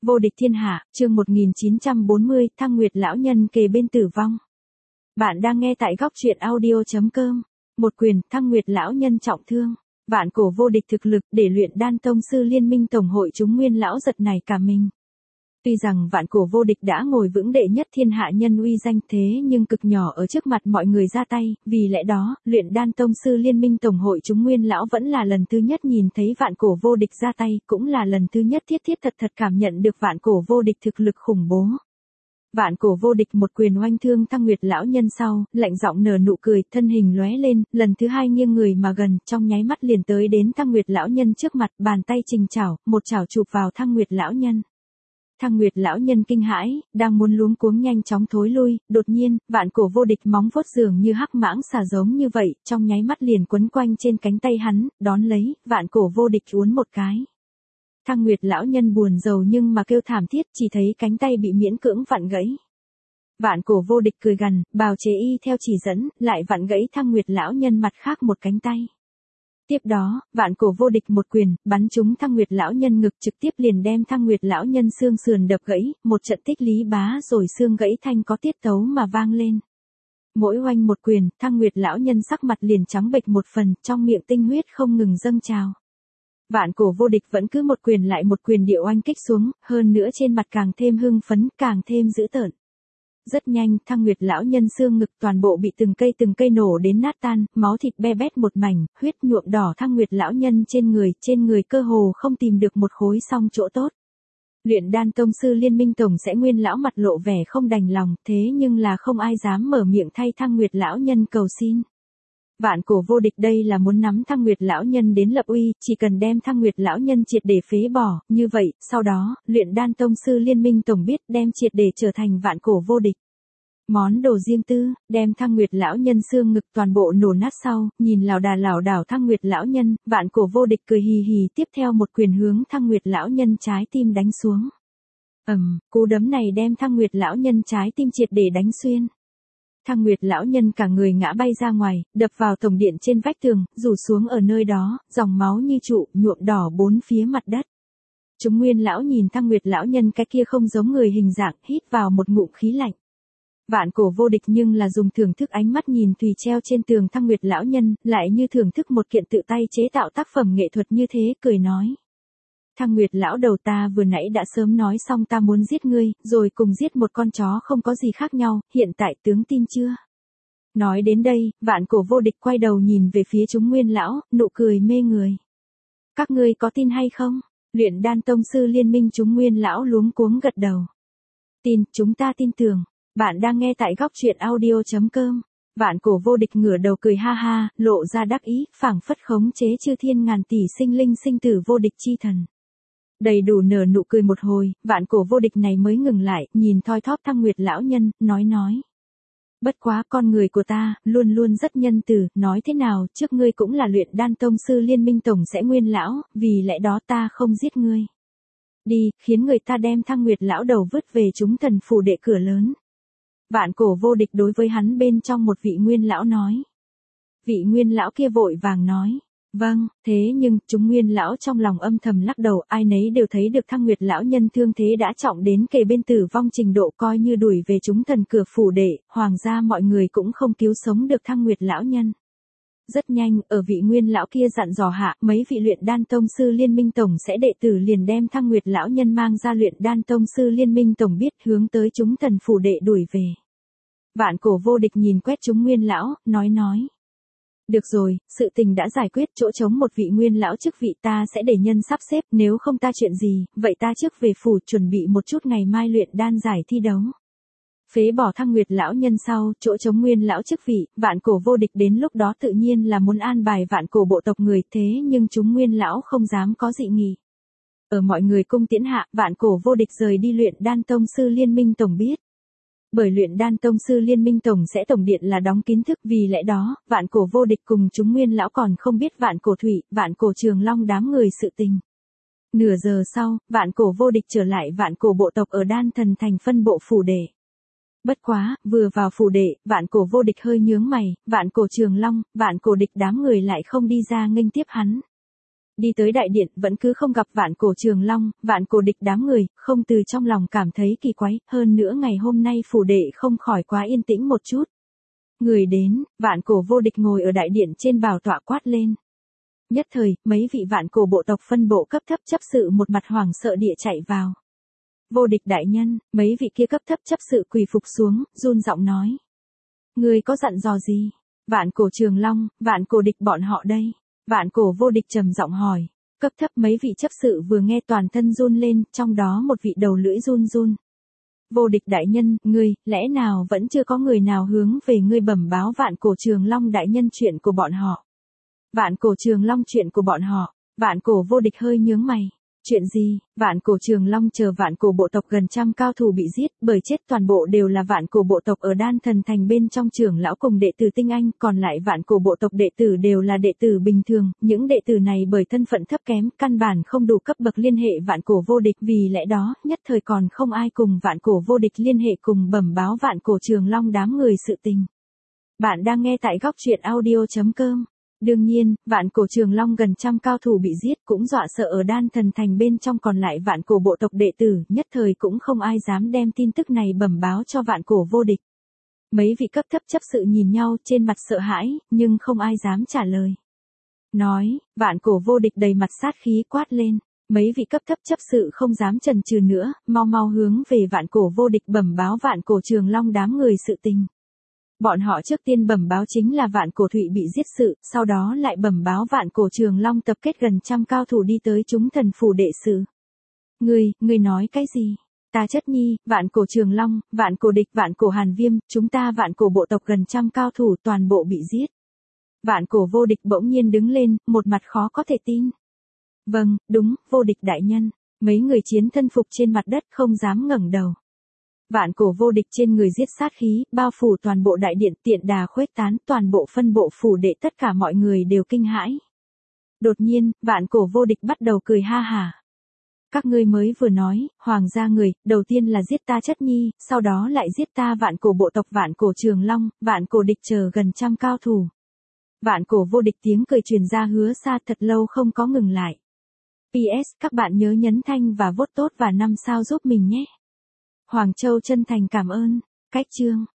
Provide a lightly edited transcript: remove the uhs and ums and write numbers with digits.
Vô địch thiên hạ, chương 1940, Thăng Nguyệt lão nhân kề bên tử vong. Bạn đang nghe tại góc truyện audio.com. Một quyền, Thăng Nguyệt lão nhân trọng thương. Vạn cổ vô địch thực lực để luyện đan tông sư liên minh tổng hội chúng nguyên lão giật nảy cả mình. Tuy rằng vạn cổ vô địch đã ngồi vững đệ nhất thiên hạ nhân uy danh thế nhưng cực nhỏ ở trước mặt mọi người ra tay, vì lẽ đó, luyện đan tông sư liên minh tổng hội chúng nguyên lão vẫn là lần thứ nhất nhìn thấy vạn cổ vô địch ra tay, cũng là lần thứ nhất thiết thật cảm nhận được vạn cổ vô địch thực lực khủng bố. Vạn cổ vô địch một quyền oanh thương Thăng Nguyệt lão nhân sau, lạnh giọng nở nụ cười, thân hình lóe lên, lần thứ hai nghiêng người mà gần, trong nháy mắt liền tới đến Thăng Nguyệt lão nhân trước mặt, bàn tay trình chảo, một chảo chụp vào Thăng Nguyệt lão nhân. Thăng Nguyệt lão nhân kinh hãi, đang muốn luống cuống nhanh chóng thối lui, đột nhiên, vạn cổ vô địch móng vuốt dường như hắc mãng xà giống như vậy, trong nháy mắt liền quấn quanh trên cánh tay hắn, đón lấy, vạn cổ vô địch uốn một cái. Thăng Nguyệt lão nhân buồn rầu nhưng mà kêu thảm thiết, chỉ thấy cánh tay bị miễn cưỡng vặn gãy. Vạn cổ vô địch cười gằn, bào chế y theo chỉ dẫn, lại vặn gãy Thăng Nguyệt lão nhân mặt khác một cánh tay. Tiếp đó, vạn cổ vô địch một quyền, bắn trúng Thăng Nguyệt lão nhân ngực, trực tiếp liền đem Thăng Nguyệt lão nhân xương sườn đập gãy, một trận tích lý bá rồi xương gãy thanh có tiết tấu mà vang lên. Mỗi oanh một quyền, Thăng Nguyệt lão nhân sắc mặt liền trắng bệch một phần, trong miệng tinh huyết không ngừng dâng trào. Vạn cổ vô địch vẫn cứ một quyền lại một quyền điệu oanh kích xuống, hơn nữa trên mặt càng thêm hưng phấn, càng thêm dữ tợn. Rất nhanh, Thăng Nguyệt lão nhân xương ngực toàn bộ bị từng cây nổ đến nát tan, máu thịt be bét một mảnh, huyết nhuộm đỏ Thăng Nguyệt lão nhân trên người cơ hồ không tìm được một khối song chỗ tốt. Luyện đan tông sư liên minh tổng sẽ nguyên lão mặt lộ vẻ không đành lòng, thế nhưng là không ai dám mở miệng thay Thăng Nguyệt lão nhân cầu xin. Vạn cổ vô địch đây là muốn nắm Thăng Nguyệt lão nhân đến lập uy, chỉ cần đem Thăng Nguyệt lão nhân triệt để phế bỏ, như vậy, sau đó, luyện đan tông sư liên minh tổng biết đem triệt để trở thành vạn cổ vô địch. Món đồ riêng tư, đem Thăng Nguyệt lão nhân xương ngực toàn bộ nổ nát sau, nhìn lảo đảo Thăng Nguyệt lão nhân, vạn cổ vô địch cười hì hì tiếp theo một quyền hướng Thăng Nguyệt lão nhân trái tim đánh xuống. Cú đấm này đem Thăng Nguyệt lão nhân trái tim triệt để đánh xuyên. Thăng Nguyệt lão nhân cả người ngã bay ra ngoài, đập vào tổng điện trên vách tường, rủ xuống ở nơi đó, dòng máu như trụ, nhuộm đỏ bốn phía mặt đất. Chúng nguyên lão nhìn Thăng Nguyệt lão nhân cái kia không giống người hình dạng, hít vào một ngụm khí lạnh. Vạn cổ vô địch nhưng là dùng thưởng thức ánh mắt nhìn tùy treo trên tường Thăng Nguyệt lão nhân, lại như thưởng thức một kiện tự tay chế tạo tác phẩm nghệ thuật như thế, cười nói. Thăng Nguyệt lão đầu, ta vừa nãy đã sớm nói xong ta muốn giết ngươi, rồi cùng giết một con chó không có gì khác nhau, hiện tại tướng tin chưa? Nói đến đây, vạn cổ vô địch quay đầu nhìn về phía chúng nguyên lão, nụ cười mê người. Các ngươi có tin hay không? Luyện đan tông sư liên minh chúng nguyên lão luống cuống gật đầu. Tin, chúng ta tin tưởng. Bạn đang nghe tại góc truyện audio.com. Vạn cổ vô địch ngửa đầu cười ha ha, lộ ra đắc ý, phảng phất khống chế chư thiên ngàn tỷ sinh linh sinh tử vô địch chi thần. Đầy đủ nở nụ cười một hồi, vạn cổ vô địch này mới ngừng lại, nhìn thoi thóp Thăng Nguyệt lão nhân, nói. Bất quá con người của ta, luôn luôn rất nhân từ, nói thế nào, trước ngươi cũng là luyện đan tông sư liên minh tổng sẽ nguyên lão, vì lẽ đó ta không giết ngươi. Đi, khiến người ta đem Thăng Nguyệt lão đầu vứt về chúng thần phủ đệ cửa lớn. Vạn cổ vô địch đối với hắn bên trong một vị nguyên lão nói. Vị nguyên lão kia vội vàng nói. Vâng, thế nhưng, chúng nguyên lão trong lòng âm thầm lắc đầu, ai nấy đều thấy được Thăng Nguyệt lão nhân thương thế đã trọng đến kề bên tử vong trình độ, coi như đuổi về chúng thần cửa phủ đệ, hoàng gia mọi người cũng không cứu sống được Thăng Nguyệt lão nhân. Rất nhanh, ở vị nguyên lão kia dặn dò hạ, mấy vị luyện đan tông sư liên minh tổng sẽ đệ tử liền đem Thăng Nguyệt lão nhân mang ra luyện đan tông sư liên minh tổng biết, hướng tới chúng thần phủ đệ đuổi về. Vạn cổ vô địch nhìn quét chúng nguyên lão, nói. Được rồi, sự tình đã giải quyết, chỗ trống một vị nguyên lão chức vị ta sẽ để nhân sắp xếp, nếu không ta chuyện gì, vậy ta trước về phủ chuẩn bị một chút ngày mai luyện đan giải thi đấu. Phế bỏ Thăng Nguyệt lão nhân sau, chỗ trống nguyên lão chức vị, vạn cổ vô địch đến lúc đó tự nhiên là muốn an bài vạn cổ bộ tộc người, thế nhưng chúng nguyên lão không dám có dị nghị. Ở mọi người cung tiễn hạ, vạn cổ vô địch rời đi luyện đan tông sư liên minh tổng biết. Bởi luyện đan tông sư liên minh tổng sẽ tổng điện là đóng kín thức, vì lẽ đó, vạn cổ vô địch cùng chúng nguyên lão còn không biết vạn cổ thủy, vạn cổ trường long đám người sự tình. Nửa giờ sau, vạn cổ vô địch trở lại vạn cổ bộ tộc ở đan thần thành phân bộ phủ đệ. Bất quá, vừa vào phủ đệ, vạn cổ vô địch hơi nhướng mày, vạn cổ trường long, vạn cổ địch đám người lại không đi ra nghênh tiếp hắn. Đi tới đại điện vẫn cứ không gặp Vạn Cổ Trường Long, Vạn Cổ Địch đám người, không từ trong lòng cảm thấy kỳ quái, hơn nữa ngày hôm nay phủ đệ không khỏi quá yên tĩnh một chút. Người đến, Vạn Cổ Vô Địch ngồi ở đại điện trên bảo tọa quát lên. Nhất thời, mấy vị Vạn Cổ bộ tộc phân bộ cấp thấp chấp sự một mặt hoảng sợ địa chạy vào. Vô Địch đại nhân, mấy vị kia cấp thấp chấp sự quỳ phục xuống, run giọng nói. Người có dặn dò gì? Vạn Cổ Trường Long, Vạn Cổ Địch bọn họ đây. Vạn Cổ Vô Địch trầm giọng hỏi. Cấp thấp mấy vị chấp sự vừa nghe toàn thân run lên, trong đó một vị đầu lưỡi run run. Vô Địch đại nhân, ngươi, lẽ nào vẫn chưa có người nào hướng về ngươi bẩm báo Vạn Cổ Trường Long đại nhân chuyện của bọn họ? Vạn Cổ Trường Long chuyện của bọn họ, Vạn Cổ Vô Địch hơi nhướng mày. Chuyện gì? Vạn Cổ Trường Long chờ Vạn Cổ bộ tộc gần trăm cao thủ bị giết, bởi chết toàn bộ đều là Vạn Cổ bộ tộc ở Đan Thần Thành bên trong trưởng lão cùng đệ tử tinh anh, còn lại Vạn Cổ bộ tộc đệ tử đều là đệ tử bình thường, những đệ tử này bởi thân phận thấp kém, căn bản không đủ cấp bậc liên hệ Vạn Cổ Vô Địch, vì lẽ đó, nhất thời còn không ai cùng Vạn Cổ Vô Địch liên hệ cùng bẩm báo Vạn Cổ Trường Long đám người sự tình. Bạn đang nghe tại góc truyện audio.com. Đương nhiên, Vạn Cổ Trường Long gần trăm cao thủ bị giết cũng dọa sợ ở Đan Thần Thành bên trong, còn lại Vạn Cổ bộ tộc đệ tử, nhất thời cũng không ai dám đem tin tức này bẩm báo cho Vạn Cổ Vô Địch. Mấy vị cấp thấp chấp sự nhìn nhau trên mặt sợ hãi, nhưng không ai dám trả lời. Nói, Vạn Cổ Vô Địch đầy mặt sát khí quát lên. Mấy vị cấp thấp chấp sự không dám chần chừ nữa, mau mau hướng về Vạn Cổ Vô Địch bẩm báo Vạn Cổ Trường Long đám người sự tình. Bọn họ trước tiên bẩm báo chính là Vạn Cổ Thụy bị giết sự, sau đó lại bẩm báo Vạn Cổ Trường Long tập kết gần trăm cao thủ đi tới chúng thần phủ đệ sự. Ngươi nói cái gì? Ta Chất Nhi, Vạn Cổ Trường Long, Vạn Cổ Địch, Vạn Cổ Hàn Viêm, chúng ta Vạn Cổ bộ tộc gần trăm cao thủ toàn bộ bị giết. Vạn Cổ Vô Địch bỗng nhiên đứng lên, một mặt khó có thể tin. Vâng, đúng, Vô Địch đại nhân. Mấy người chiến thân phục trên mặt đất không dám ngẩng đầu. Vạn Cổ Vô Địch trên người giết sát khí, bao phủ toàn bộ đại điện, tiện đà khuếch tán, toàn bộ phân bộ phủ đệ, tất cả mọi người đều kinh hãi. Đột nhiên, Vạn Cổ Vô Địch bắt đầu cười ha hả. Các ngươi mới vừa nói, hoàng gia người, đầu tiên là giết ta Chất Nhi, sau đó lại giết ta Vạn Cổ bộ tộc Vạn Cổ Trường Long, Vạn Cổ Địch chờ gần trăm cao thủ. Vạn Cổ Vô Địch tiếng cười truyền ra hứa xa thật lâu không có ngừng lại. PS, các bạn nhớ nhấn thanh và vote tốt và 5 sao giúp mình nhé. Hoàng Châu chân thành cảm ơn. Cách chương